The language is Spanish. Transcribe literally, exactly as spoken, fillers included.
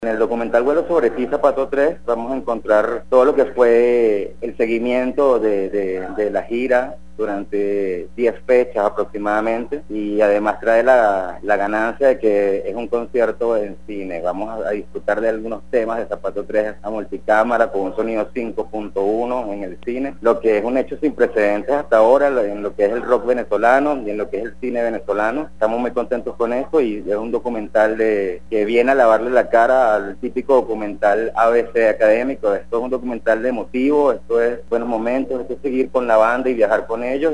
En el documental Vuelo sobre ti, Zapato tres, vamos a encontrar todo lo que fue el seguimiento de, de, de la gira durante diez fechas aproximadamente, y además trae la, la ganancia de que es un concierto en cine. Vamos a, a disfrutar de algunos temas de Zapato tres a multicámara con un sonido cinco punto uno en el cine, lo que es un hecho sin precedentes hasta ahora en lo que es el rock venezolano y en lo que es el cine venezolano. Estamos muy contentos con esto y es un documental de, que viene a lavarle la cara al típico documental A B C académico. Esto es un documental de emotivo, esto es buenos momentos, esto es seguir con la banda y viajar con ellos.